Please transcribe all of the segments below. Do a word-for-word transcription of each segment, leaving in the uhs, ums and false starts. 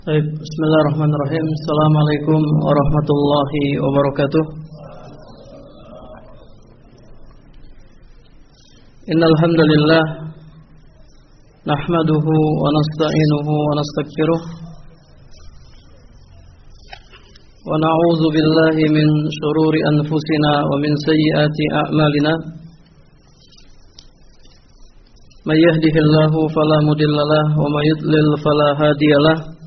Baik, bismillahirrahmanirrahim. Assalamualaikum warahmatullahi wabarakatuh. Innal hamdalillah nahmaduhu wa nasta'inuhu wa nastaghfiruh wa na'udzu billahi min shururi anfusina wa min sayyiati a'malina. May yahdihillahu fala mudilla lahu wa may yudlil fala hadiyalah.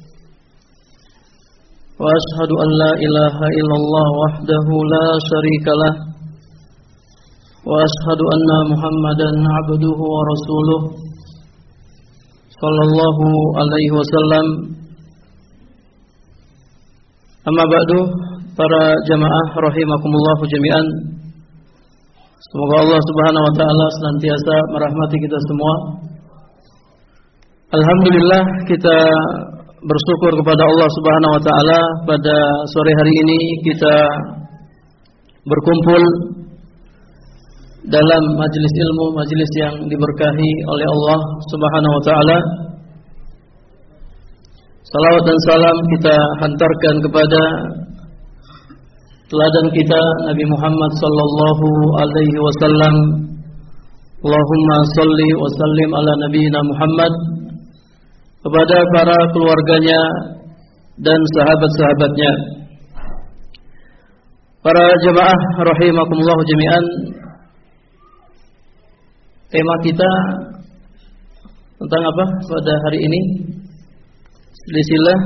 Wa ashhadu an la ilaha illallah wahdahu la syarika lah wa ashhadu anna Muhammadan abduhu wa rasuluh sallallahu alaihi wasallam. Amma ba'du, para jamaah rahimakumullah jami'an. Semoga Allah Subhanahu wa taala senantiasa merahmati kita semua. Alhamdulillah, kita bersyukur kepada Allah Subhanahu wa taala pada sore hari ini kita berkumpul dalam majelis ilmu, majelis yang diberkahi oleh Allah Subhanahu wa taala. Salawat dan salam kita hantarkan kepada teladan kita Nabi Muhammad sallallahu alaihi wasallam. Allahumma shalli wa sallim ala nabiyina Muhammad, kepada para keluarganya dan sahabat-sahabatnya. Para jemaah rahimakumullah jami'an, tema kita tentang apa pada hari ini? Silsilah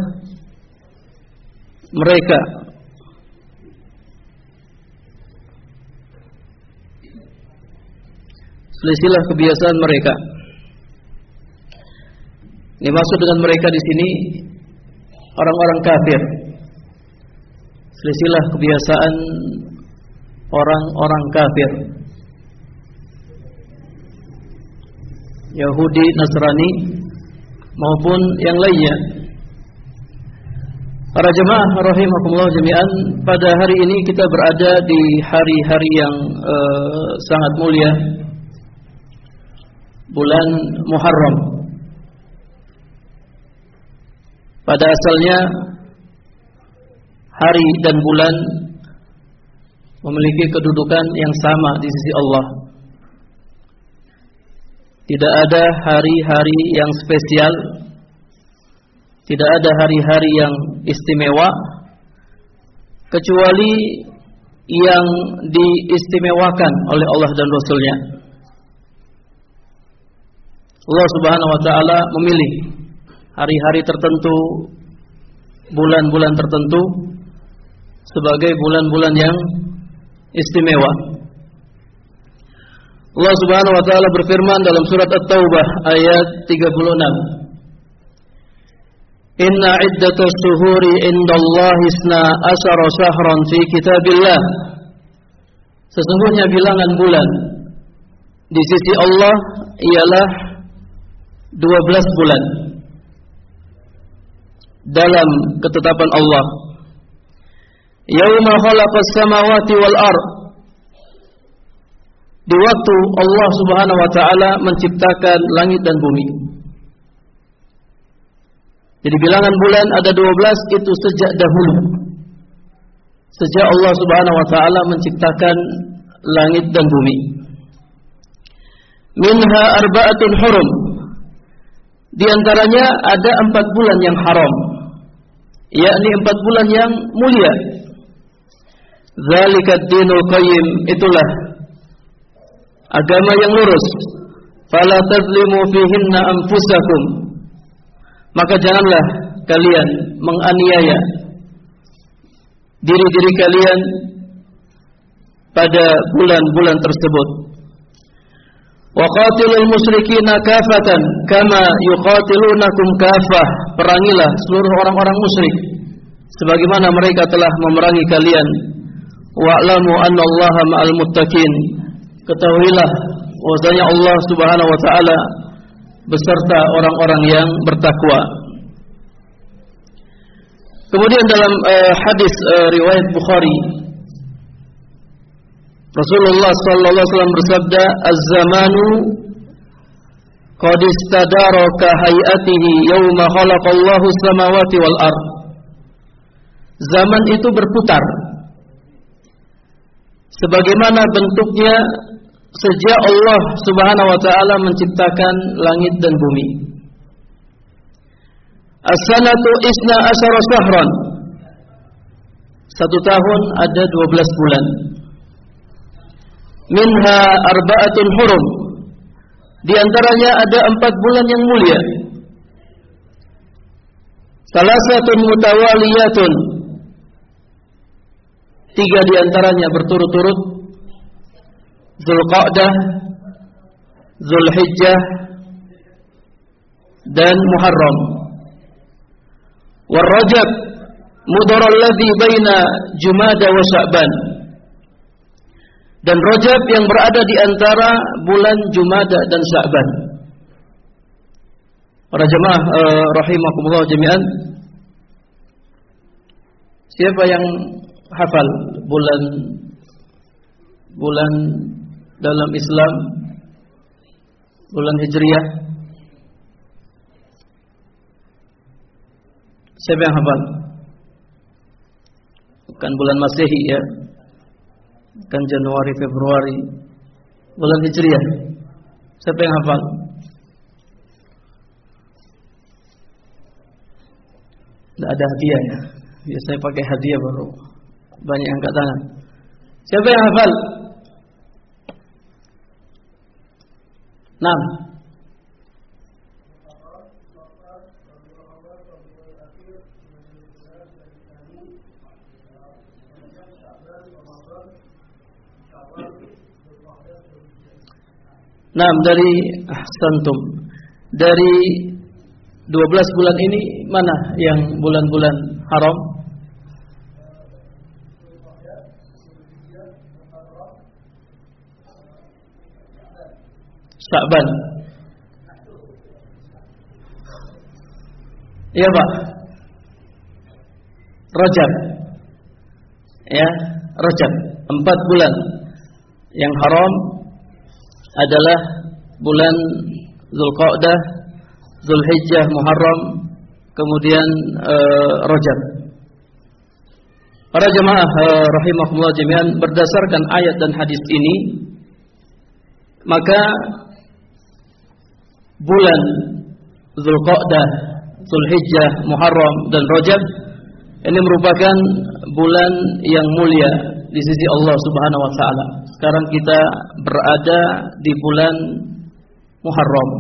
mereka. Silsilah kebiasaan mereka. Ini maksud dengan mereka di sini orang-orang kafir. Silsilah kebiasaan orang-orang kafir, Yahudi, Nasrani maupun yang lainnya. Para jemaah rahimakumullah jami'an, pada hari ini kita berada di hari-hari yang uh, sangat mulia, bulan Muharram. Pada asalnya hari dan bulan memiliki kedudukan yang sama di sisi Allah. Tidak ada hari-hari yang spesial, tidak ada hari-hari yang istimewa, kecuali yang diistimewakan oleh Allah dan Rasul-Nya. Allah Subhanahu wa taala memilih hari-hari tertentu, bulan-bulan tertentu sebagai bulan-bulan yang istimewa. Allah Subhanahu wa taala berfirman dalam surat At-Taubah ayat tiga puluh enam. Inna iddatus syuhuri indallahi isna asyara syahran fi kitabillah. Sesungguhnya bilangan bulan di sisi Allah ialah dua belas bulan dalam ketetapan Allah. Yauma khalaqas samawati wal ard, di waktu Allah Subhanahu wa taala menciptakan langit dan bumi. Jadi bilangan bulan ada dua belas itu sejak dahulu, sejak Allah Subhanahu wa taala menciptakan langit dan bumi. Minha arba'atun hurum, di antaranya ada empat bulan yang haram, yakni empat bulan yang mulia. Zalikad dinul qayyim, itulah agama yang lurus. Fala tazlimu fihinna anfusakum, maka janganlah kalian menganiaya diri-diri kalian pada bulan-bulan tersebut. Wa qatilul musyrikina kafatan kama yuqatilunakum kafah, perangilah seluruh orang-orang musyrik sebagaimana mereka telah memerangi kalian. Wa'lamu annallaha ma'al muttaqin, ketahuilah bahwasanya Allah Subhanahu wa taala beserta orang-orang yang bertakwa. Kemudian dalam uh, hadis uh, riwayat Bukhari, Rasulullah sallallahu alaihi wasallam bersabda, "Az-zamanu qad istadara ka hayatihi yauma khalaqallahu samawati wal ard. Zaman itu berputar sebagaimana bentuknya sejak Allah Subhanahu wa taala menciptakan langit dan bumi. As-sanatu isna asyara syahran. Satu tahun ada dua belas bulan. Minha arba'atun hurum. Di antaranya ada empat bulan yang mulia. Salasatun mutawaliyatun. Tiga di antaranya berturut-turut. Dzulqa'dah, Dzulhijjah, dan Muharram. War Rajab mudhar alladhi baina Jumada wa Sya'ban. Dan Rajab yang berada di antara bulan Jumada dan Sya'ban. Para jemaah eh, rahimakumullah jami'an, siapa yang hafal bulan bulan dalam Islam, bulan Hijriah? Siapa yang hafal? Bukan bulan Masehi ya, bukan Januari, Februari, bulan Hijriah. Siapa yang hafal? Tidak ada hadiah ya. Biasanya pakai hadiah baru banyak yang angkat tangan. Siapa yang hafal? Enam. Nah, dari ahsantum, dari dua belas bulan ini mana yang bulan-bulan haram? Sya'ban. Iya Pak. Rajab. Ya, Rajab. Empat bulan yang haram adalah bulan Dzulqa'dah, Dzulhijjah, Muharram, kemudian uh, Rajab. Para jemaah uh, rahimakumullah jami'an, berdasarkan ayat dan hadis ini, maka bulan Dzulqa'dah, Dzulhijjah, Muharram dan Rajab ini merupakan bulan yang mulia di sisi Allah Subhanahu wa taala. Sekarang kita berada di bulan Muharram.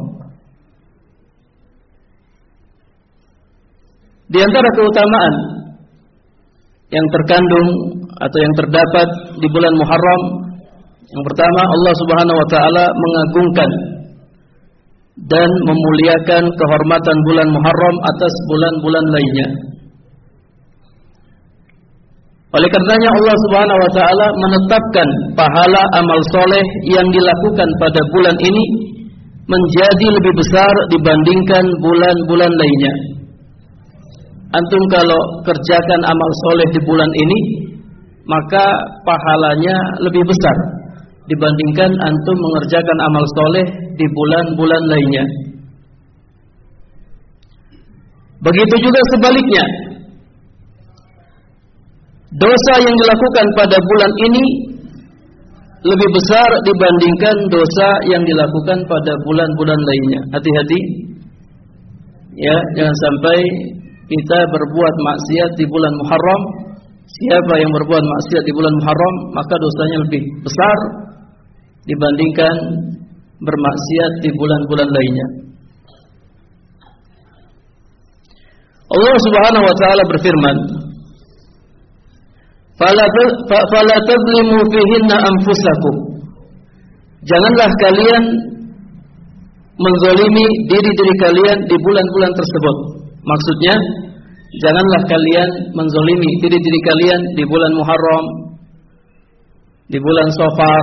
Di antara keutamaan yang terkandung atau yang terdapat di bulan Muharram, yang pertama, Allah Subhanahu wa taala mengagungkan dan memuliakan kehormatan bulan Muharram atas bulan-bulan lainnya. Oleh karenanya Allah Subhanahu wa taala menetapkan pahala amal soleh yang dilakukan pada bulan ini menjadi lebih besar dibandingkan bulan-bulan lainnya. Antum kalau kerjakan amal soleh di bulan ini, maka pahalanya lebih besar dibandingkan antum mengerjakan amal soleh di bulan-bulan lainnya. Begitu juga sebaliknya, dosa yang dilakukan pada bulan ini lebih besar dibandingkan dosa yang dilakukan pada bulan-bulan lainnya. Hati-hati ya, jangan sampai kita berbuat maksiat di bulan Muharram. Siapa yang berbuat maksiat di bulan Muharram, maka dosanya lebih besar dibandingkan bermaksiat di bulan-bulan lainnya. Allah Subhanahu wa taala berfirman, "Fala tadzlimu fihinna anfusakum." Janganlah kalian menzalimi diri-diri kalian di bulan-bulan tersebut. Maksudnya, janganlah kalian menzalimi diri-diri kalian di bulan Muharram, di bulan Safar,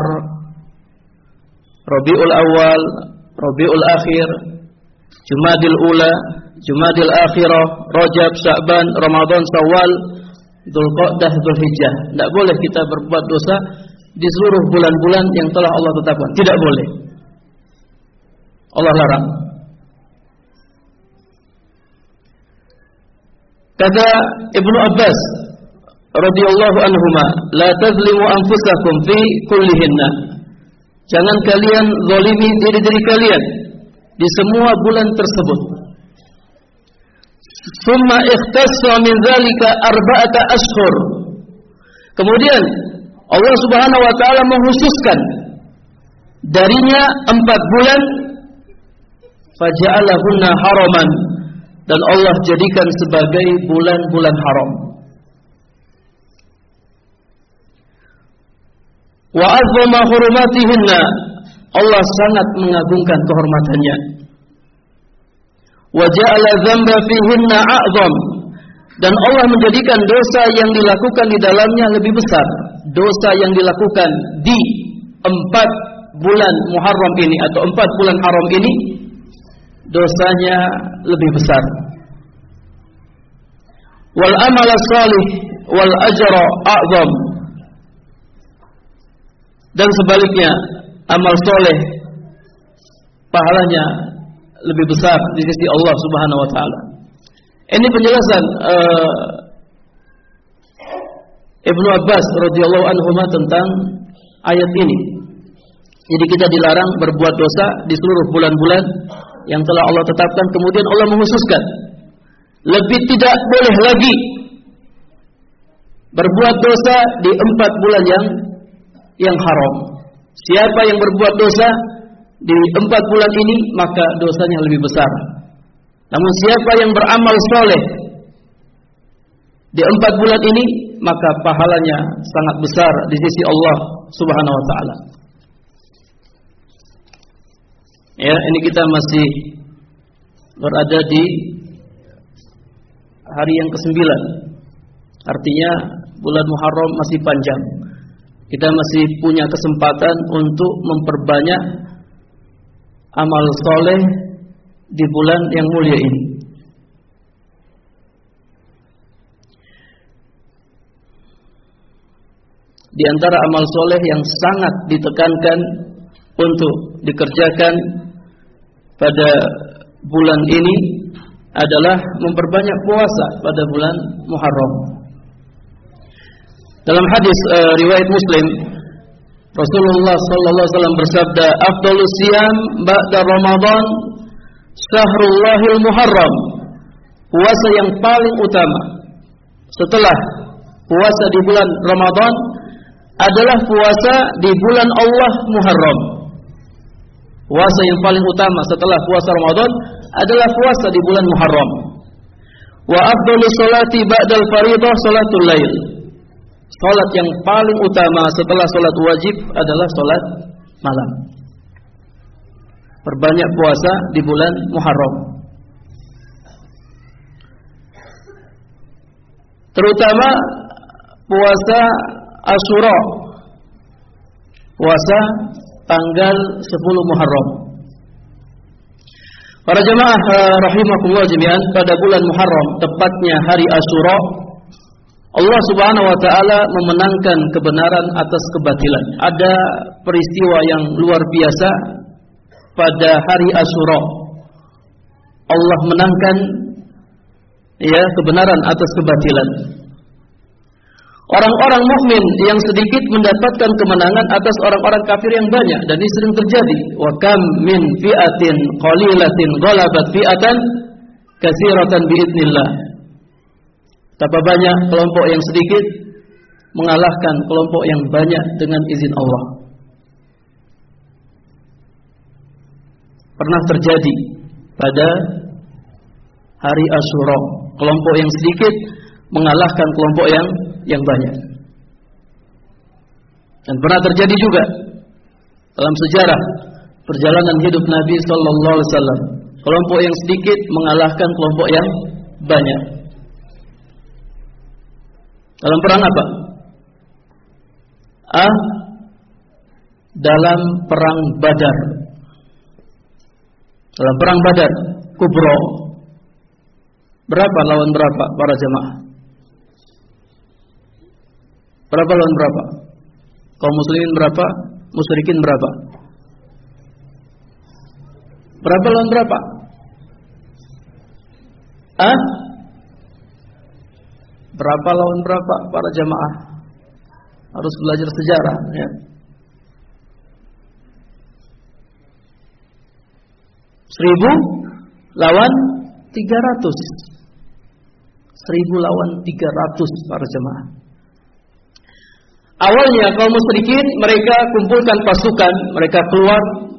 Rabiul Awal, Rabiul Akhir, Jumadil Ula, Jumadil Akhirah, Rajab, Sya'ban, Ramadan, Syawal, Dzulqa'dah, Dzulhijjah. Tidak boleh kita berbuat dosa di seluruh bulan-bulan yang telah Allah tetapkan. Tidak boleh. Allah larang. Kata Ibnu Abbas radhiyallahu anhuma, la tazlimu anfusakum fi kullihinna. Jangan kalian zalimi diri-diri kalian di semua bulan tersebut. Summa ikhtassa min dzalika arba'ata ashhur. Kemudian Allah Subhanahu wa taala menghususkan darinya empat bulan, faja'alahunna haraman, dan Allah jadikan sebagai bulan-bulan haram. Wa azzama hurumatihinna, Allah sangat mengagungkan kehormatannya. Wa ja'ala dzamba fihinna a'zam, dan Allah menjadikan dosa yang dilakukan di dalamnya lebih besar. Dosa yang dilakukan di empat bulan Muharram ini atau empat bulan haram ini, dosanya lebih besar. Wal amal salih wal ajra a'zam, dan sebaliknya amal soleh pahalanya lebih besar di sisi Allah Subhanahu wa taala. Ini penjelasan uh, Ibnu Abbas radhiyallahu anhu tentang ayat ini. Jadi kita dilarang berbuat dosa di seluruh bulan-bulan yang telah Allah tetapkan. Kemudian Allah menghususkan, lebih tidak boleh lagi berbuat dosa di empat bulan yang yang haram. Siapa yang berbuat dosa di empat bulan ini, maka dosanya lebih besar. Namun siapa yang beramal soleh di empat bulan ini, maka pahalanya sangat besar di sisi Allah Subhanahu wa taala. Ya, ini kita masih berada di hari yang kesembilan. Artinya bulan Muharram masih panjang. Kita masih punya kesempatan untuk memperbanyak amal soleh di bulan yang mulia ini. Di antara amal soleh yang sangat ditekankan untuk dikerjakan pada bulan ini adalah memperbanyak puasa pada bulan Muharram. Dalam hadis uh, riwayat Muslim, Rasulullah sallallahu alaihi wasallam bersabda, "Afdhalus siyam ba'da Ramadan Syahrullahil Muharram." Puasa yang paling utama setelah puasa di bulan Ramadan adalah puasa di bulan Allah Muharram. Puasa yang paling utama setelah puasa Ramadan adalah puasa di bulan Muharram. Wa afdhalus salati ba'dal fardhah salatul lail. Salat yang paling utama setelah salat wajib adalah salat malam. Perbanyak puasa di bulan Muharram. Terutama puasa Asyura, puasa tanggal sepuluh Muharram. Para jemaah rahimakumullah jami'an, pada bulan Muharram, tepatnya hari Asyura, Allah Subhanahu wa taala memenangkan kebenaran atas kebatilan. Ada peristiwa yang luar biasa pada hari Asyura. Allah menangkan ya kebenaran atas kebatilan. Orang-orang mukmin yang sedikit mendapatkan kemenangan atas orang-orang kafir yang banyak, dan ini sering terjadi. Wa kam min fi'atin qalilatin ghalabat fi'atan katsiratan biidznillah. Betapa banyak kelompok yang sedikit mengalahkan kelompok yang banyak dengan izin Allah. Pernah terjadi pada hari Asyura, kelompok yang sedikit mengalahkan kelompok yang yang banyak. Dan pernah terjadi juga dalam sejarah perjalanan hidup Nabi sallallahu alaihi wasallam, kelompok yang sedikit mengalahkan kelompok yang banyak. Dalam perang apa? Ah, dalam perang Badar. Dalam perang Badar Kubro. Berapa lawan berapa para jemaah? Berapa lawan berapa? Kaum muslimin berapa? Musyrikin berapa? Berapa lawan berapa? Ah? Berapa lawan berapa para jamaah? Harus belajar sejarah ya. Seribu lawan tiga ratus. Seribu lawan tiga ratus para jemaah. Awalnya kaum musyrikin mereka kumpulkan pasukan, mereka keluar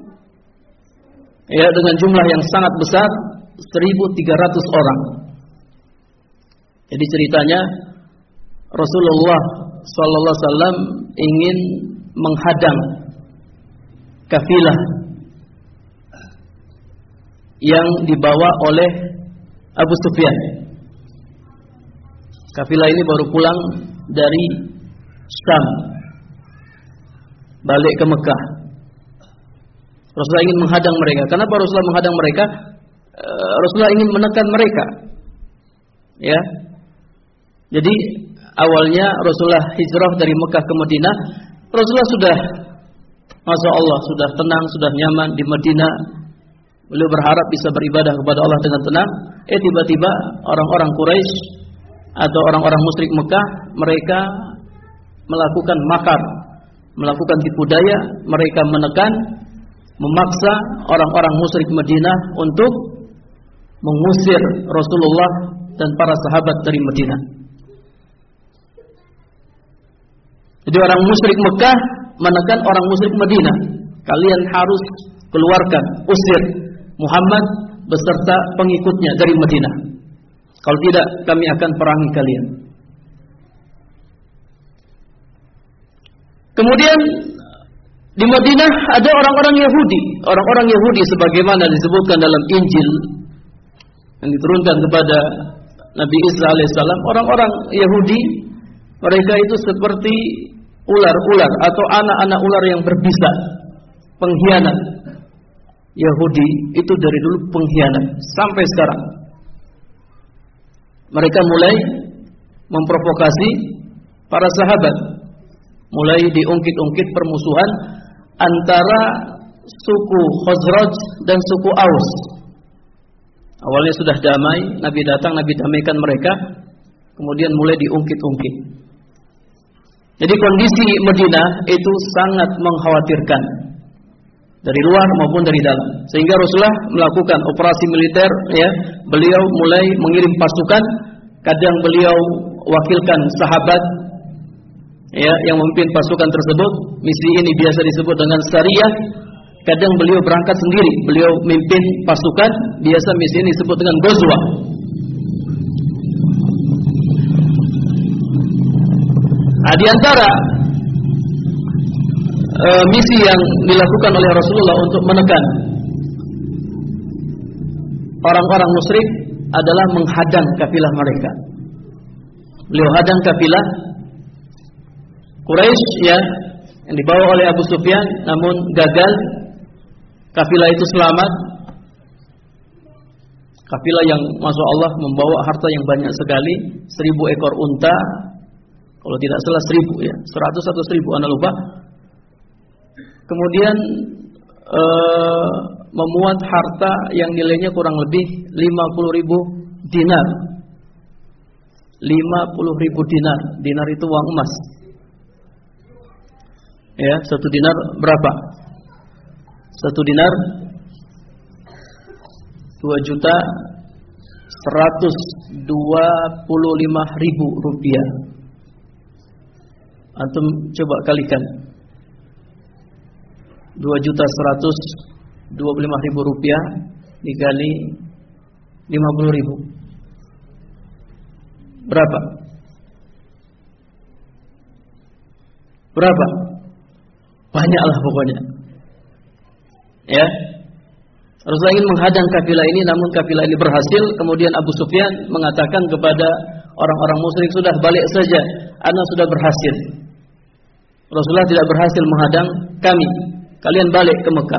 ya dengan jumlah yang sangat besar, seribu tiga ratus orang. Jadi ceritanya Rasulullah sallallahu alaihi wasallam ingin menghadang kafilah yang dibawa oleh Abu Sufyan. Kafilah ini baru pulang dari Syam, balik ke Mekah. Rasulullah ingin menghadang mereka. Kenapa Rasulullah menghadang mereka? Rasulullah ingin menekan mereka. Ya. Jadi awalnya Rasulullah hijrah dari Mekah ke Madinah. Rasulullah sudah, masya Allah, sudah tenang, sudah nyaman di Madinah. Beliau berharap bisa beribadah kepada Allah dengan tenang. Eh tiba-tiba orang-orang Quraisy atau orang-orang musyrik Mekah, mereka melakukan makar, melakukan tipu daya. Mereka menekan, memaksa orang-orang musyrik Madinah untuk mengusir Rasulullah dan para sahabat dari Madinah. Jadi orang musyrik Mekah menekan orang musyrik Madinah, kalian harus keluarkan, usir Muhammad beserta pengikutnya dari Madinah. Kalau tidak, kami akan perangi kalian. Kemudian di Madinah ada orang-orang Yahudi, orang-orang Yahudi sebagaimana disebutkan dalam Injil yang diturunkan kepada Nabi Isa alaihissalam. Orang-orang Yahudi, mereka itu seperti ular-ular atau anak-anak ular yang berbisa, pengkhianat. Yahudi itu dari dulu pengkhianat sampai sekarang. Mereka mulai memprovokasi para sahabat, mulai diungkit-ungkit permusuhan antara suku Khazraj dan suku Aus. Awalnya sudah damai, Nabi datang, Nabi damaikan mereka, kemudian mulai diungkit-ungkit. Jadi kondisi Madinah itu sangat mengkhawatirkan, dari luar maupun dari dalam. Sehingga Rasulullah melakukan operasi militer, ya. Beliau mulai mengirim pasukan, kadang beliau wakilkan sahabat, ya, yang memimpin pasukan tersebut. Misi ini biasa disebut dengan Sariyah. Kadang beliau berangkat sendiri, beliau memimpin pasukan. Biasa misi ini disebut dengan Ghazwah. Nah, di antara e, misi yang dilakukan oleh Rasulullah untuk menekan orang-orang musyrik adalah menghadang kafilah mereka. Beliau hadang kafilah Quraisy, ya, yang dibawa oleh Abu Sufyan, namun gagal. Kafilah itu selamat. Kafilah yang masya Allah membawa harta yang banyak sekali, seribu ekor unta. Kalau tidak salah seribu, ya, seratus atau seribu, anda lupa. Kemudian ee, memuat harta yang nilainya kurang lebih lima puluh ribu dinar. lima puluh ribu dinar. Dinar itu uang emas. Ya, satu dinar berapa? Satu dinar dua juta seratus dua puluh lima ribu rupiah. Antum coba kalikan. Dua juta seratus dua puluh lima ribu rupiah dikali lima puluh ribu. Berapa? Berapa? Banyaklah pokoknya. Ya. Rasulullah ingin menghadang kafilah ini, namun kafilah ini berhasil. Kemudian Abu Sufyan mengatakan kepada orang-orang musyrik, sudah balik saja, ana sudah berhasil. Rasulullah tidak berhasil menghadang kami. Kalian balik ke Mekah.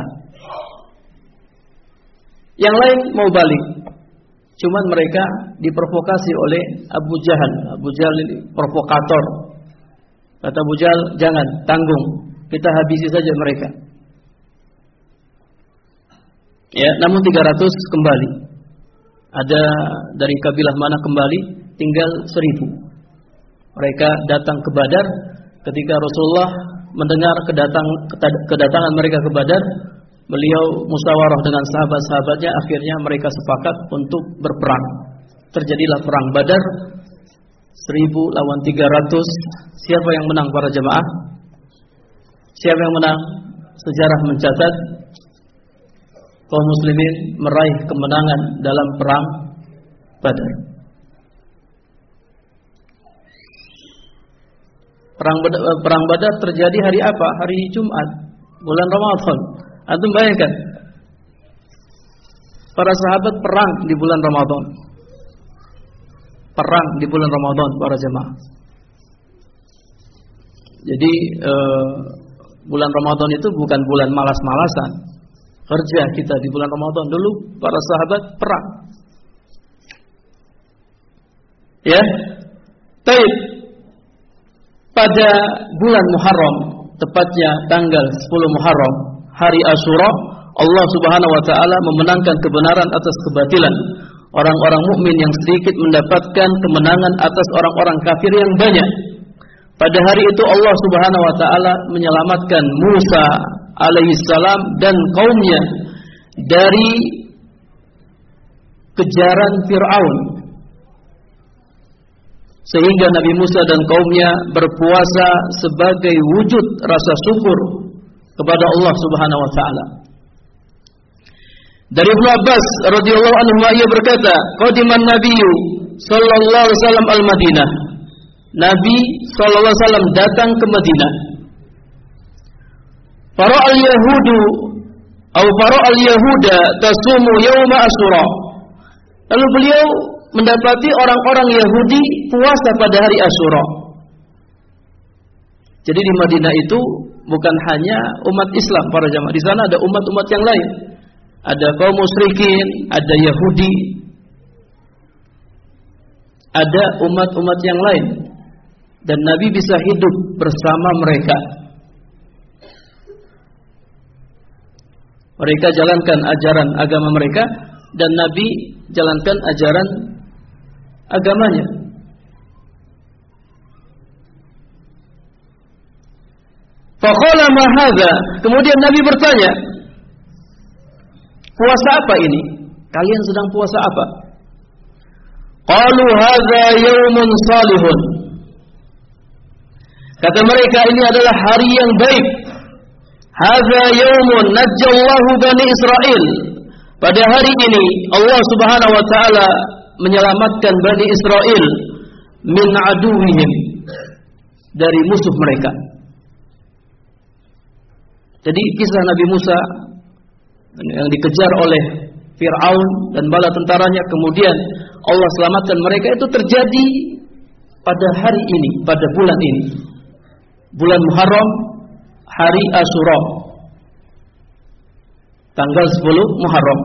Yang lain mau balik, cuman mereka diprovokasi oleh Abu Jahal. Abu Jahal ini provokator. Kata Abu Jahal, jangan, tanggung, kita habisi saja mereka. Ya, namun tiga ratus kembali. Ada dari kabilah mana kembali, tinggal seribu. Mereka datang ke Badar. Ketika Rasulullah mendengar kedatang, kedatangan mereka ke Badar, beliau musyawarah dengan sahabat-sahabatnya. Akhirnya mereka sepakat untuk berperang. Terjadilah perang Badar, seribu lawan tiga ratus. Siapa yang menang para jemaah? Siapa yang menang? Sejarah mencatat kaum muslimin meraih kemenangan dalam perang Badar. Perang Badar, perang Badar terjadi hari apa? Hari Jumat, bulan Ramadan. Antum bayangkan, para sahabat perang di bulan Ramadan. Perang di bulan Ramadan para jemaah. Jadi eh, bulan Ramadan itu bukan bulan malas-malasan. Kerja kita di bulan Ramadan. Dulu para sahabat perang. Ya. Baik. Pada bulan Muharram, tepatnya tanggal sepuluh Muharram, hari Asyura, Allah Subhanahu wa taala memenangkan kebenaran atas kebatilan. Orang-orang mukmin yang sedikit mendapatkan kemenangan atas orang-orang kafir yang banyak. Pada hari itu Allah Subhanahu wa taala menyelamatkan Musa alaihissalam dan kaumnya dari kejaran Fir'aun, sehingga Nabi Musa dan kaumnya berpuasa sebagai wujud rasa syukur kepada Allah Subhanahu wa taala. Dari Ibnu Abbas radhiyallahu anhu, ia berkata, qadiman nabiyyu sallallahu alaihi wasallam al-Madinah. Nabi sallallahu alaihi wasallam datang ke Madinah. Fara al-yahudu atau fara al-yahuda tasumu yauma Asyura. Lalu beliau mendapati orang-orang Yahudi puasa pada hari Asyura. Jadi di Madinah itu bukan hanya umat Islam para jamaah, di sana ada umat-umat yang lain. Ada kaum musyrikin, ada Yahudi, ada umat-umat yang lain, dan Nabi bisa hidup bersama mereka. Mereka jalankan ajaran agama mereka, dan Nabi jalankan ajaran agamanya. Faqala ma hadza, kemudian Nabi bertanya, puasa apa ini? Kalian sedang puasa apa? Qalu hadza yaumun salihun. Kata mereka, ini adalah hari yang baik. Hadza yaumun najjallahu bani Israil. Pada hari ini Allah Subhanahu wa taala menyelamatkan Bani Israel min aduwihim, dari musuh mereka. Jadi kisah Nabi Musa yang dikejar oleh Fir'aun dan bala tentaranya, kemudian Allah selamatkan mereka, itu terjadi pada hari ini, pada bulan ini, bulan Muharram, hari Asyura, tanggal sepuluh Muharram.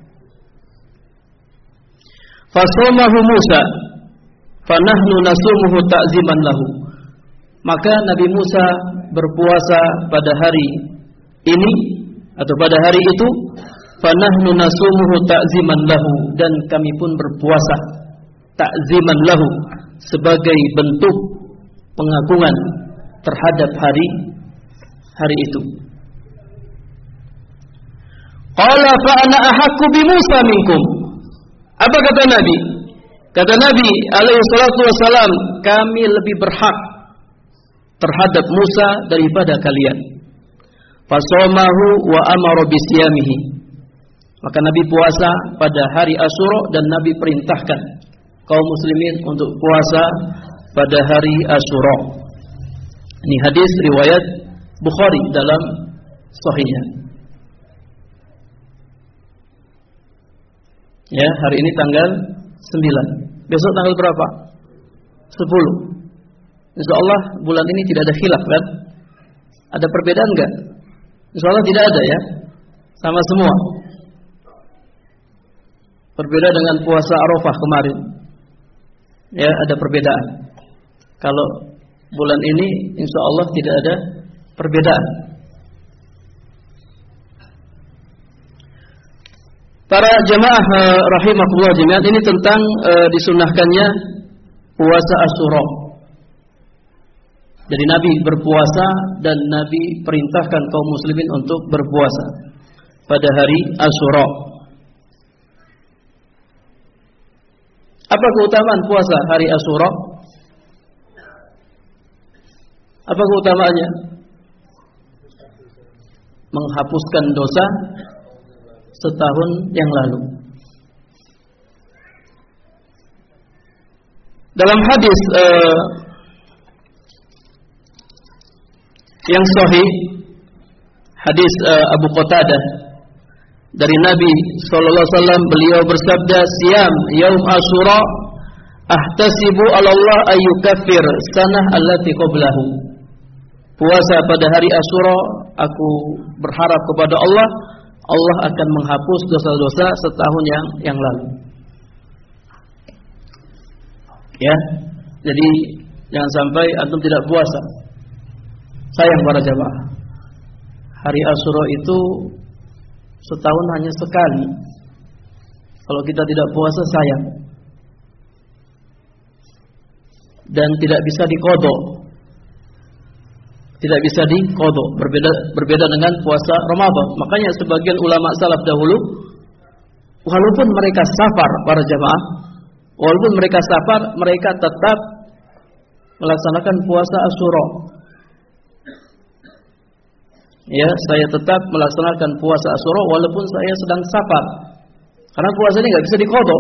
Fasamahu Musa fanahnu nasumuhu ta'ziman lahu. Maka Nabi Musa berpuasa pada hari ini atau pada hari itu, fanahnu nasumuhu ta'ziman lahu, dan kami pun berpuasa ta'ziman lahu, sebagai bentuk pengagungan terhadap hari hari itu. Qala fa ana ahaqqu bi Musa minkum. Apa kata Nabi? Kata Nabi alaihi salatu wasalam, kami lebih berhak terhadap Musa daripada kalian. Fasamahu wa amara bisiyamihi. Maka Nabi puasa pada hari Asyura, dan Nabi perintahkan kaum muslimin untuk puasa pada hari Asyura. Ini hadis riwayat Bukhari dalam sahihnya. Ya, hari ini tanggal sembilan. Besok tanggal berapa? sepuluh. Insyaallah bulan ini tidak ada khilaf kan? Ada perbedaan enggak? Insyaallah tidak ada ya. Sama semua. Berbeda dengan puasa Arafah kemarin. Ya, ada perbedaan. Kalau bulan ini insyaallah tidak ada perbedaan. Para jemaah rahimahullah jami'an, ini tentang e, disunahkannya puasa Asyura. Jadi Nabi berpuasa dan Nabi perintahkan kaum muslimin untuk berpuasa pada hari Asyura. Apa keutamaan puasa hari Asyura? Apa keutamaannya? Menghapuskan dosa setahun yang lalu. Dalam hadis uh, yang sahih, hadis uh, Abu Qatadah dari Nabi sallallahu alaihi wasallam, beliau bersabda, "Siyam yaum Asyura ahtasibu 'ala Allah ayyukaffir sanah allati qablahu." Puasa pada hari Asyura, aku berharap kepada Allah, Allah akan menghapus dosa-dosa setahun yang yang lalu. Ya, jadi jangan sampai antum tidak puasa. Sayang para jamaah. Hari Asyura itu setahun hanya sekali. Kalau kita tidak puasa sayang. Dan tidak bisa diqodho. Tidak bisa diqodho. Berbeda berbeda dengan puasa Ramadan. Makanya sebagian ulama salaf dahulu, walaupun mereka safar para jamaah, walaupun mereka safar, mereka tetap melaksanakan puasa Asyura. Ya, saya tetap melaksanakan puasa Asyura walaupun saya sedang safar. Karena puasa ini nggak bisa diqodho.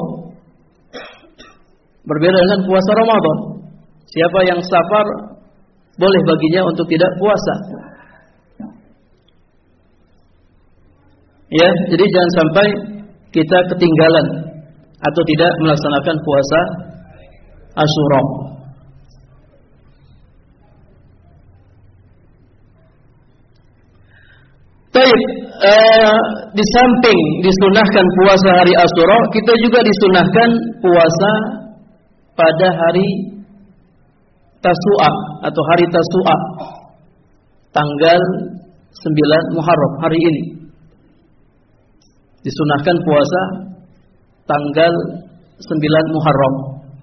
Berbeda dengan puasa Ramadan. Siapa yang safar boleh baginya untuk tidak puasa. Ya, jadi jangan sampai kita ketinggalan atau tidak melaksanakan puasa Asyura. Baik, eh, di samping disunahkan puasa hari Asyura, kita juga disunahkan puasa pada hari Tasu'a atau hari Tasu'a, tanggal sembilan Muharram, hari ini. Disunahkan puasa tanggal sembilan Muharram.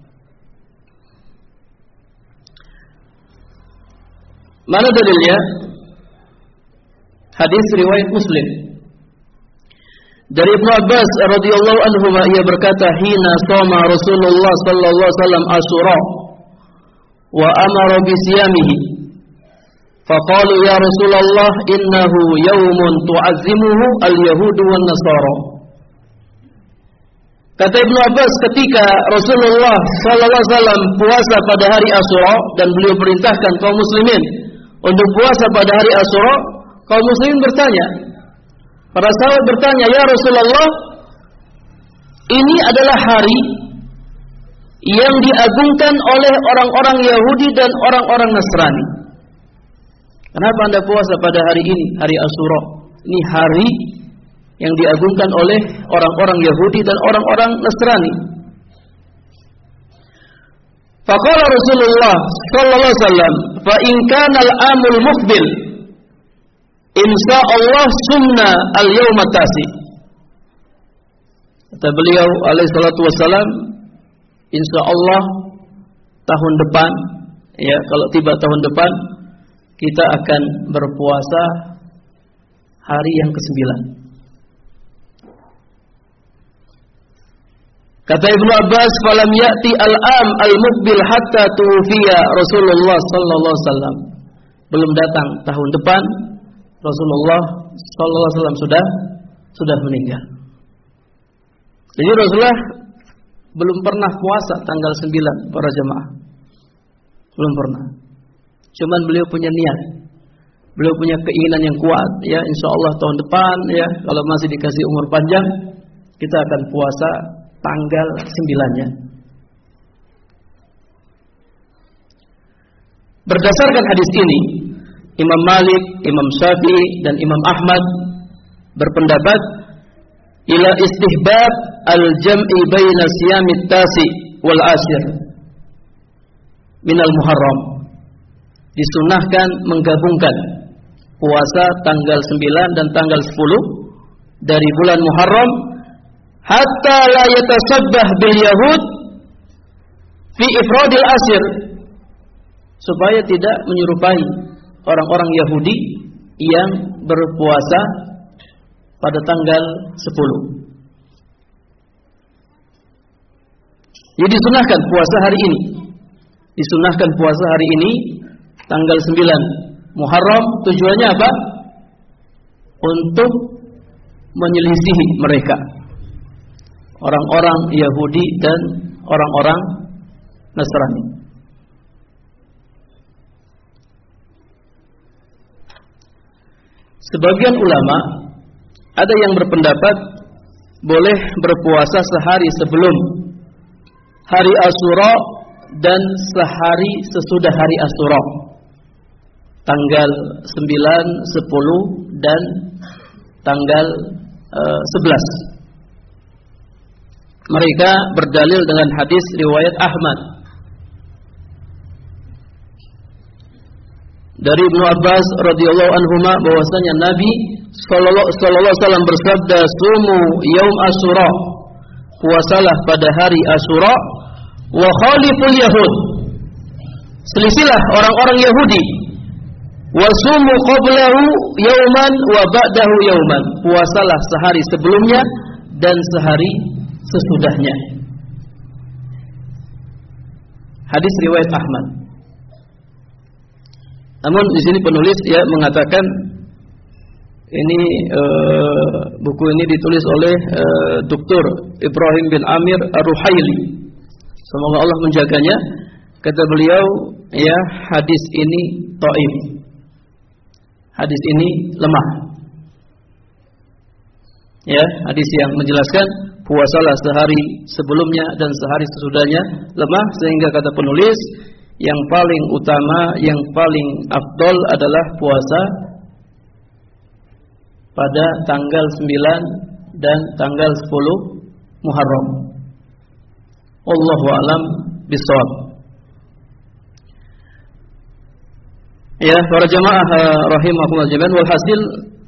Mana dalilnya? Hadis riwayat Muslim. Dari Ibnu Abbas radhiyallahu anhu, ia berkata, "Hina shoma Rasulullah sallallahu alaihi wasallam Asyura wa amara bi siyamihi. Faqalu ya Rasulullah innahu yaumun tu'azzimuhu al-yahud wan nasara." Kata Ibnu Abbas, ketika Rasulullah sallallahu alaihi wasallam puasa pada hari Asyura dan beliau perintahkan kaum muslimin untuk puasa pada hari Asyura, kaum muslimin bertanya, para sahabat bertanya, "Ya Rasulullah, ini adalah hari yang diagungkan oleh orang-orang Yahudi dan orang-orang Nasrani. Kenapa Anda puasa pada hari ini, hari Asyura? Ini hari yang diagungkan oleh orang-orang Yahudi dan orang-orang Nasrani." Faqala Rasulullah sallallahu alaihi wasallam, "Fa in kana al-amul muqbil, insyaallah sumna al-yawma tasi." Kata beliau alaihi salatu wasallam, insyaallah tahun depan, ya kalau tiba tahun depan, kita akan berpuasa hari yang kesembilan. Kata Ibnu Abbas, "Falam ya'ti al-am al-muqbil hatta tuwfiya Rasulullah sallallahu alaihi wasallam." Belum datang tahun depan, Rasulullah sallallahu alaihi wasallam sudah sudah meninggal. Jadi Rasulullah belum pernah puasa tanggal sembilan para jemaah. Belum pernah. Cuman beliau punya niat. Beliau punya keinginan yang kuat, ya insyaallah tahun depan, ya kalau masih dikasih umur panjang, kita akan puasa tanggal sembilannya. Berdasarkan hadis ini, Imam Malik, Imam Syafi'i dan Imam Ahmad berpendapat ila istihbab al-jam'i baina siyamit tasi wal ashir minal Muharram. Disunahkan menggabungkan puasa tanggal sembilan dan tanggal sepuluh dari bulan Muharram hatta la yatasabbah bil yahud fi ifradil ashir, supaya tidak menyerupai orang-orang Yahudi yang berpuasa pada tanggal sepuluh. Jadi disunahkan puasa hari ini. Disunahkan puasa hari ini tanggal sembilan Muharram. Tujuannya apa? Untuk menyelisihi mereka, orang-orang Yahudi dan orang-orang Nasrani. Sebagian ulama ada yang berpendapat boleh berpuasa sehari sebelum hari Asyura dan sehari sesudah hari Asyura, tanggal sembilan, sepuluh dan tanggal uh, sebelas. Mereka berdalil dengan hadis riwayat Ahmad dari Ibnu Abbas radhiyallahu anhuma bahwasanya Nabi sallallahu alaihi wasallam bersabda, "Sumu yaum Asyura." Puasalah pada hari Asyura, wa khaliful yahud. Selisilah orang-orang Yahudi. Wa sumu qablahu yauman wa ba'dahu yauman. Puasalah sehari sebelumnya dan sehari sesudahnya. Hadis riwayat Ahmad. Namun di sini penulis ya mengatakan ini e, buku ini ditulis oleh e, Doktor Ibrahim bin Amir Ar-Ruhaili. Semoga Allah menjaganya. Kata beliau, ya hadis ini dhaif. Hadis ini lemah. Ya, hadis yang menjelaskan puasalah sehari sebelumnya dan sehari sesudahnya lemah, sehingga kata penulis yang paling utama, yang paling afdol adalah puasa pada tanggal sembilan dan tanggal sepuluh Muharram. Wallahu a'lam bishawab. Ya, para jamaah rahimakumullah jami'an, walhasil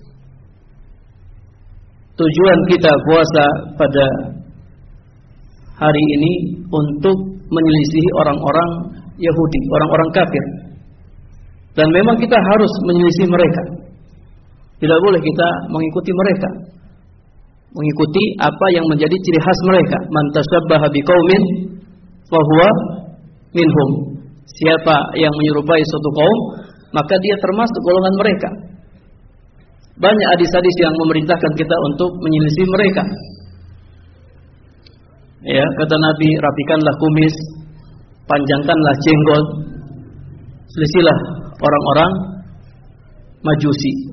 tujuan kita puasa pada hari ini untuk menyelisihi orang-orang Yahudi, orang-orang kafir. Dan memang kita harus menyelisih mereka. Tidak boleh kita mengikuti mereka, mengikuti apa yang menjadi ciri khas mereka. Man tashabbaha biqaumin fahuwa minhum. Siapa yang menyerupai suatu kaum, maka dia termasuk golongan mereka. Banyak hadis-hadis yang memerintahkan kita untuk menyelisih mereka. Ya, kata Nabi, rapikanlah kumis, panjangkanlah jenggot, selisilah orang-orang Majusi.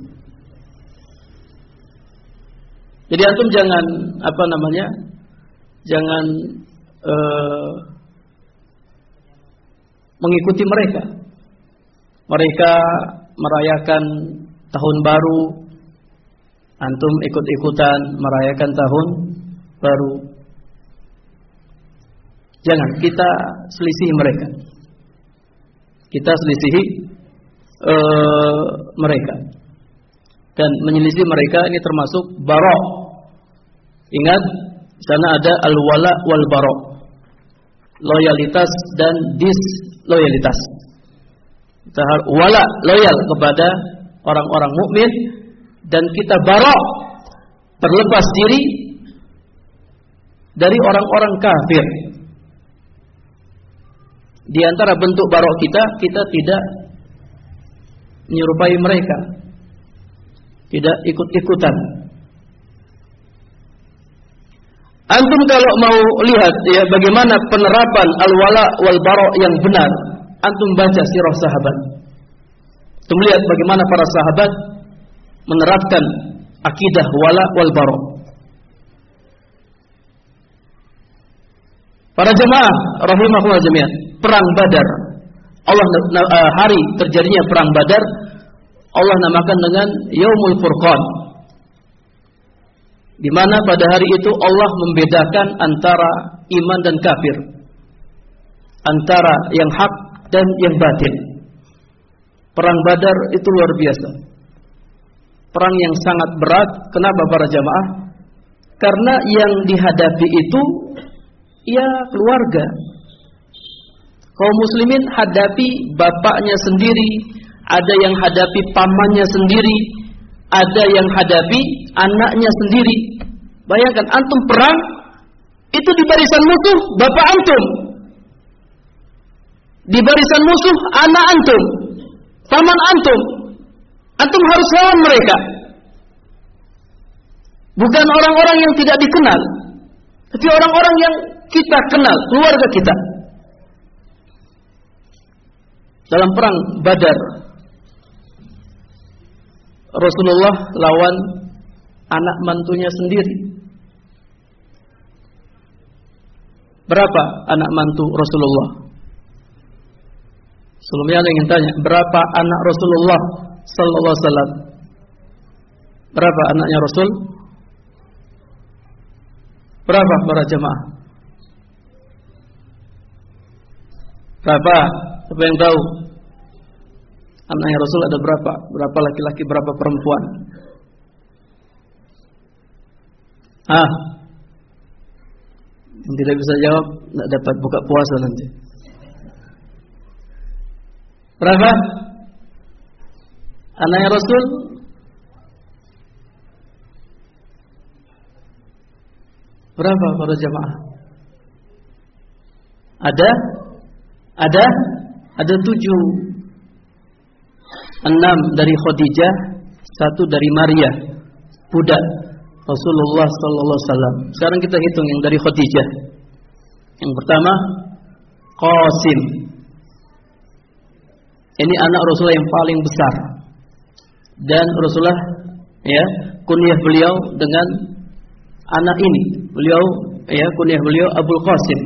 Jadi antum jangan apa namanya, jangan uh, mengikuti mereka. Mereka merayakan tahun baru, antum ikut-ikutan merayakan tahun baru. Jangan, kita selisihi mereka. Kita selisihi uh, mereka. Dan menyelisih mereka ini termasuk bara'. Ingat, di sana ada al-wala wal bara'. Loyalitas dan disloyalitas. Kita harus wala, loyal kepada orang-orang mukmin, dan kita bara', terlepas diri dari orang-orang kafir. Di antara bentuk bara' kita, kita tidak menyerupai mereka, tidak ikut-ikutan. Antum kalau mau lihat ya bagaimana penerapan al-wala wal bara' yang benar, antum baca sirah sahabat. Antum lihat bagaimana para sahabat menerapkan akidah wala wal bara'. Para jemaah rahimahullah jami'an, perang Badar, Allah hari terjadinya perang Badar, Allah namakan dengan Yaumul Furqan, di mana pada hari itu Allah membedakan antara iman dan kafir, antara yang hak dan yang batil. Perang Badar itu luar biasa, perang yang sangat berat. Kenapa para jamaah? Karena yang dihadapi itu ya keluarga, Kaum muslimin hadapi bapaknya sendiri, ada yang hadapi pamannya sendiri, ada yang hadapi anaknya sendiri. Bayangkan antum perang, itu di barisan musuh bapak antum, di barisan musuh anak antum, paman antum. Antum harus lawan mereka. Bukan orang-orang yang tidak dikenal, tapi orang-orang yang kita kenal, keluarga kita. Dalam perang Badar, Rasulullah lawan anak mantunya sendiri. Berapa anak mantu Rasulullah? Sebelumnya ada yang ingin tanya, berapa anak Rasulullah sallallahu alaihi wasallam? Berapa anaknya Rasul? Berapa para jemaah? Berapa? Siapa yang tahu? Anaknya Rasul ada berapa? Berapa laki-laki, berapa perempuan? Ah, yang tidak bisa jawab tidak dapat buka puasa nanti. Berapa? Anaknya Rasul? Berapa para jemaah? Ada? Ada? Ada tujuh. Enam dari Khadijah, satu dari Maria, budak Rasulullah sallallahu alaihi wasallam. Sekarang kita hitung yang dari Khadijah. Yang pertama, Qasim. Ini anak Rasulullah yang paling besar. Dan Rasulullah, ya, kunyah beliau dengan anak ini. Beliau, ya, kunyah beliau Abul Qasim.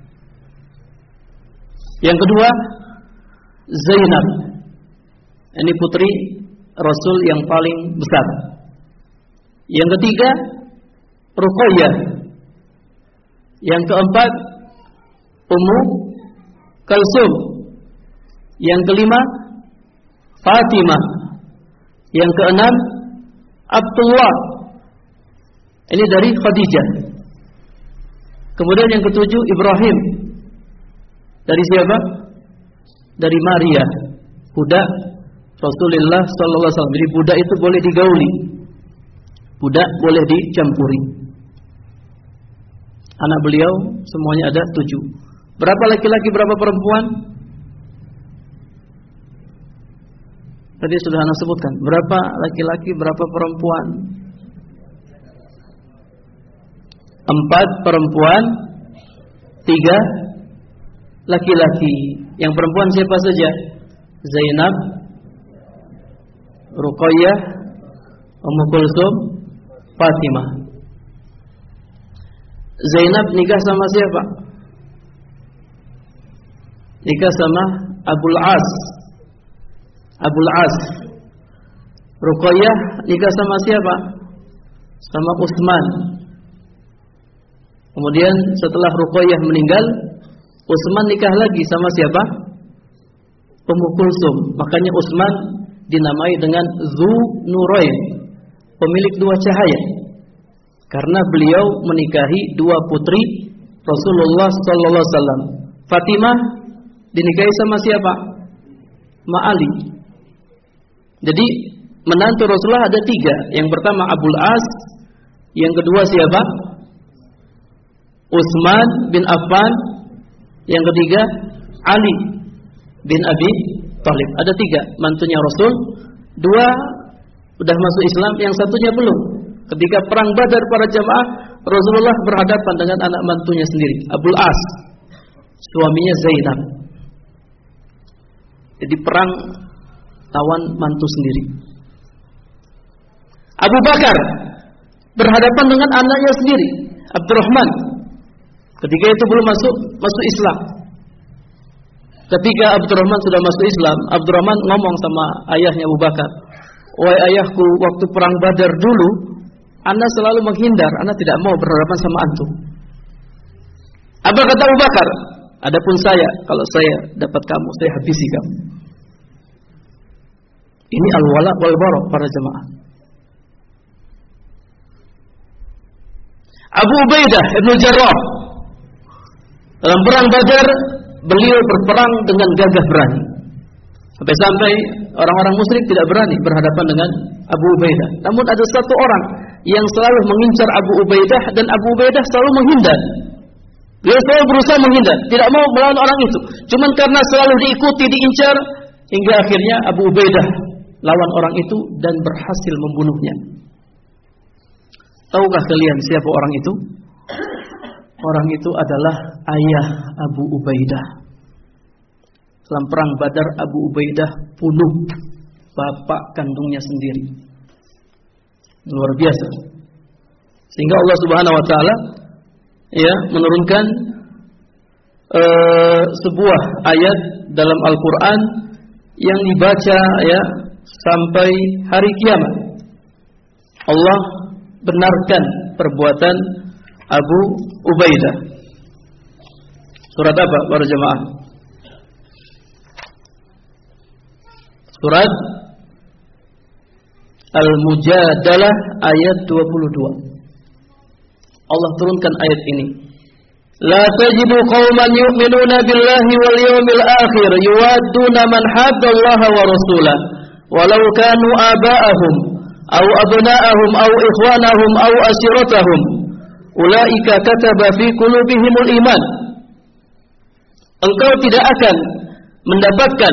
Yang kedua, Zainab. Ini putri Rasul yang paling besar. Yang ketiga, Ruqayyah. Yang keempat, Ummu Kalsum. Yang kelima, Fatimah. Yang keenam, Abdullah. Ini dari Khadijah. Kemudian yang ketujuh, Ibrahim. Dari siapa? Dari Maria, budak Rasulullah sallallahu alaihi wasallam. Jadi budak itu boleh digauli, budak boleh dicampuri. Anak beliau semuanya ada tujuh. Berapa laki-laki, berapa perempuan? Tadi sudah Anda sebutkan. Berapa laki-laki, berapa perempuan? Empat perempuan, tiga laki-laki. Yang perempuan siapa saja? Zainab, Ruqayyah, Ummu Kulsum, Fatimah. Zainab nikah sama siapa? Nikah sama Abul As. Abul As. Ruqayyah nikah sama siapa? Sama Utsman. Kemudian setelah Ruqayyah meninggal, Utsman nikah lagi sama siapa? Ummu Kulsum. Makanya Utsman dinamai dengan Dzu Nurain, pemilik dua cahaya, karena beliau menikahi dua putri Rasulullah sallallahu alaihi wasallam. Fatimah dinikahi sama siapa? Ma Ali. Jadi menantu Rasulullah ada tiga. Yang pertama Abul As, yang kedua siapa? Utsman bin Affan, yang ketiga Ali bin Abi Thalib. Ada tiga mantunya Rasul. Dua sudah masuk Islam, yang satunya belum. Ketika perang Badar para jamaah, Rasulullah berhadapan dengan anak mantunya sendiri, Abul As, suaminya Zainab. Jadi perang lawan mantu sendiri. Abu Bakar berhadapan dengan anaknya sendiri, Abdurrahman. Ketika itu belum masuk masuk Islam. Ketika Abdurrahman sudah masuk Islam, Abdurrahman ngomong sama ayahnya Abu Bakar, "Wahai ayahku, waktu perang Badar dulu, ana selalu menghindar, ana tidak mau berhadapan sama antum." Apa kata Abu Bakar? Adapun saya, kalau saya dapat kamu, saya habisi kamu. Ini al-wala wal bara para jemaah. Abu Ubaidah Ibnu Jarrah dalam perang Badar beliau berperang dengan gagah berani. Sampai-sampai orang-orang musyrik tidak berani berhadapan dengan Abu Ubaidah. Namun ada satu orang yang selalu mengincar Abu Ubaidah dan Abu Ubaidah selalu menghindar. Beliau selalu berusaha menghindar, tidak mau melawan orang itu. Cuman karena selalu diikuti, diincar, hingga akhirnya Abu Ubaidah lawan orang itu dan berhasil membunuhnya. Tahukah kalian siapa orang itu? Orang itu adalah ayah Abu Ubaidah. Dalam perang Badar, Abu Ubaidah bunuh bapak kandungnya sendiri. Luar biasa. Sehingga Allah Subhanahu wa taala ya menurunkan uh, sebuah ayat dalam Al-Qur'an yang dibaca ya sampai hari kiamat. Allah benarkan perbuatan Abu Ubaidah. Surat apa para jemaah? Surat Al-Mujadalah ayat dua puluh dua. Allah turunkan ayat ini. La tajidu qauman yu'minuna billahi wal yawmil akhir yuwadduna man haddallaha wa rasulahu walau kanu aba'ahum aw abna'ahum aw ikhwanahum aw ashiratahum ulaika kataba fi qulubihimul iman. Engkau tidak akan mendapatkan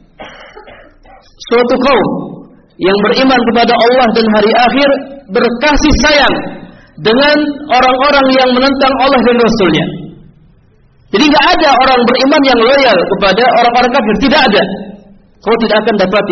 suatu kaum yang beriman kepada Allah dan hari akhir berkasih sayang dengan orang-orang yang menentang Allah dan Rasulnya. Jadi tidak ada orang beriman yang loyal kepada orang-orang kafir, tidak ada. Kau tidak akan dapati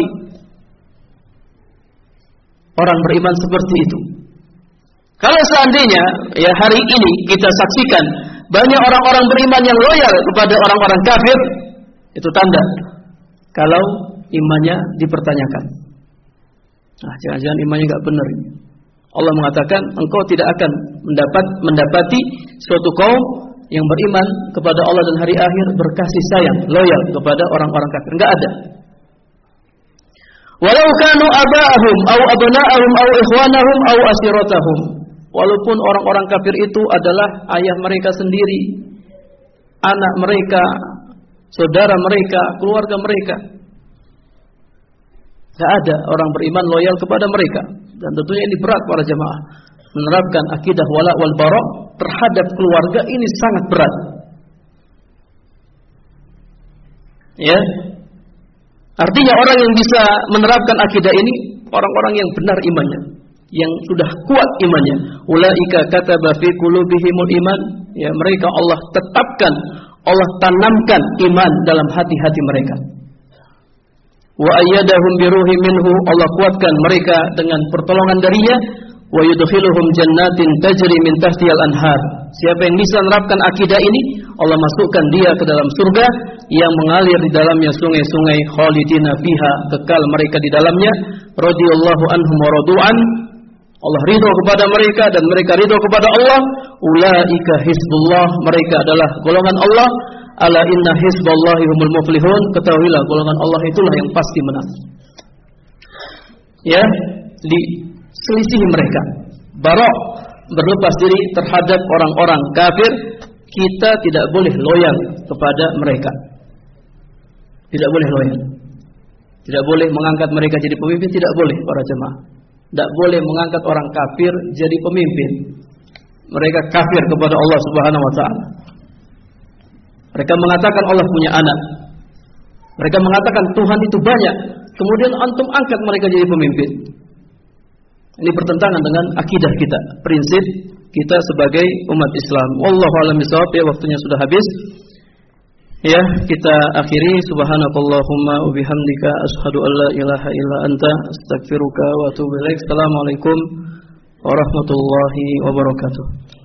orang beriman seperti itu. Kalau seandainya ya hari ini kita saksikan banyak orang-orang beriman yang loyal kepada orang-orang kafir, itu tanda kalau imannya dipertanyakan. Nah, jangan-jangan imannya enggak benar. Allah mengatakan engkau tidak akan mendapat mendapati suatu kaum yang beriman kepada Allah dan hari akhir berkasih sayang, loyal kepada orang-orang kafir. Enggak ada. Walau kanu aba'ahum aw abna'ahum aw ikhwanahum aw ashiratahum. Walaupun orang-orang kafir itu adalah ayah mereka sendiri, anak mereka, saudara mereka, keluarga mereka. Tidak ada orang beriman loyal kepada mereka. Dan tentunya ini berat para jemaah. Menerapkan akidah wala wal bara terhadap keluarga ini sangat berat. Ya. Artinya orang yang bisa menerapkan akidah ini orang-orang yang benar imannya, yang sudah kuat imannya. Ulaika kataba fi qulubihimul iman. Ya, mereka Allah tetapkan, Allah tanamkan iman dalam hati-hati mereka. Wa ayyadahum biruhi minhu, Allah kuatkan mereka dengan pertolongan darinya. Wa yudkhiluhum jannatin tajri min tahtihal anhar. Siapa yang bisa menerapkan akidah ini, Allah masukkan dia ke dalam surga yang mengalir di dalamnya sungai-sungai, khalidina fiha, kekal mereka di dalamnya. Radhiyallahu anhum wa radu'an. Allah ridho kepada mereka dan mereka ridho kepada Allah. Ulaika hizbullah, mereka adalah golongan Allah. Ala inna hizballahi humul muflihun. Ketahuilah golongan Allah itulah yang pasti menang. Ya, diselisihi mereka. Bara' berlepas diri terhadap orang-orang kafir. Kita tidak boleh loyal kepada mereka. Tidak boleh loyal. Tidak boleh mengangkat mereka jadi pemimpin, tidak boleh para jemaah. Tidak boleh mengangkat orang kafir jadi pemimpin. Mereka kafir kepada Allah Subhanahu wa taala. Mereka mengatakan Allah punya anak. Mereka mengatakan Tuhan itu banyak. Kemudian antum angkat mereka jadi pemimpin. Ini bertentangan dengan akidah kita, prinsip kita sebagai umat Islam. Wallahu a'lam bishawab. Ya, waktunya sudah habis. Ya, kita akhiri. Subhanakallahumma wa bihamdika asyhadu an la ilaha illa anta astaghfiruka wa atubu ilaik. Assalamualaikum warahmatullahi wabarakatuh.